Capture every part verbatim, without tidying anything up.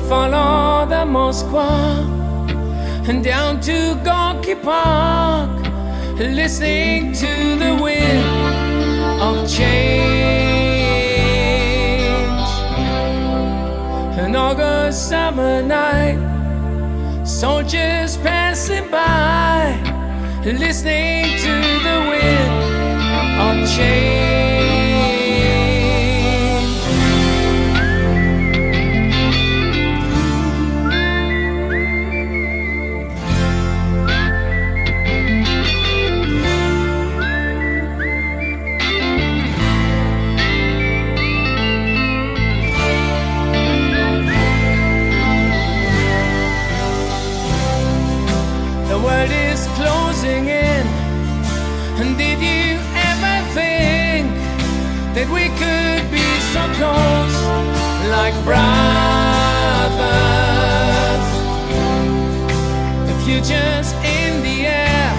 follow the Moskva and down to Gorky Park, listening to the wind of change. An August summer night, soldiers passing by, listening to the wind of change. The world is closing in, and did you ever think that we could be so close, like brothers? The future's in the air,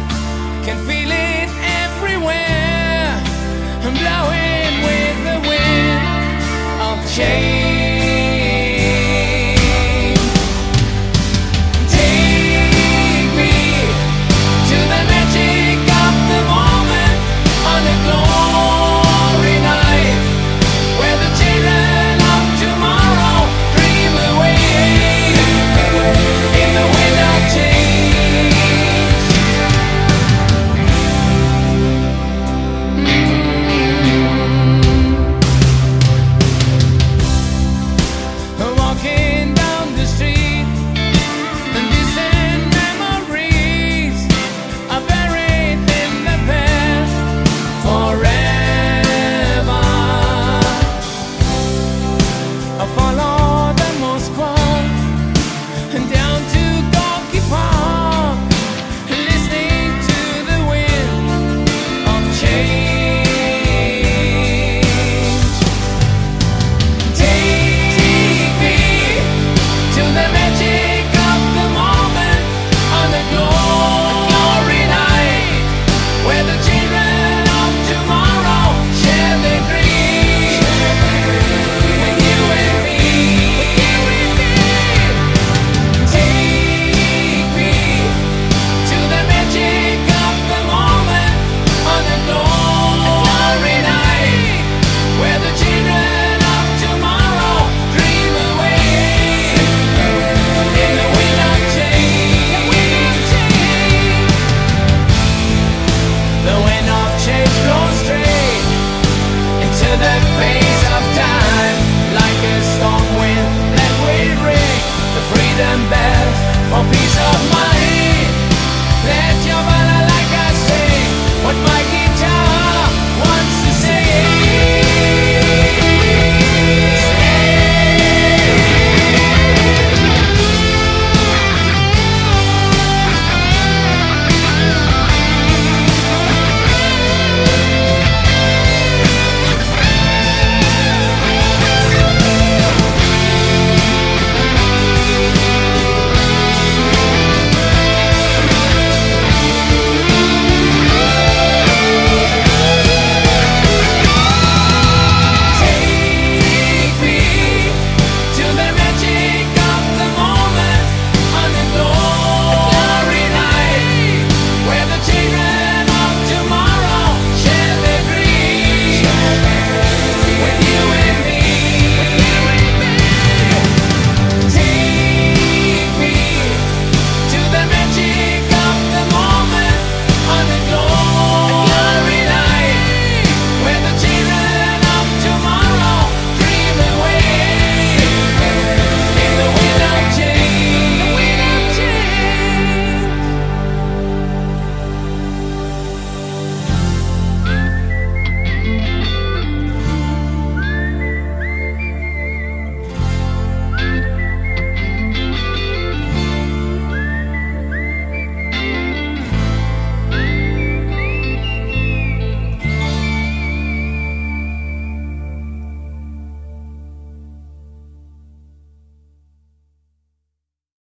can feel it everywhere, and blowing with the wind of change. Freedom bell for peace of mind.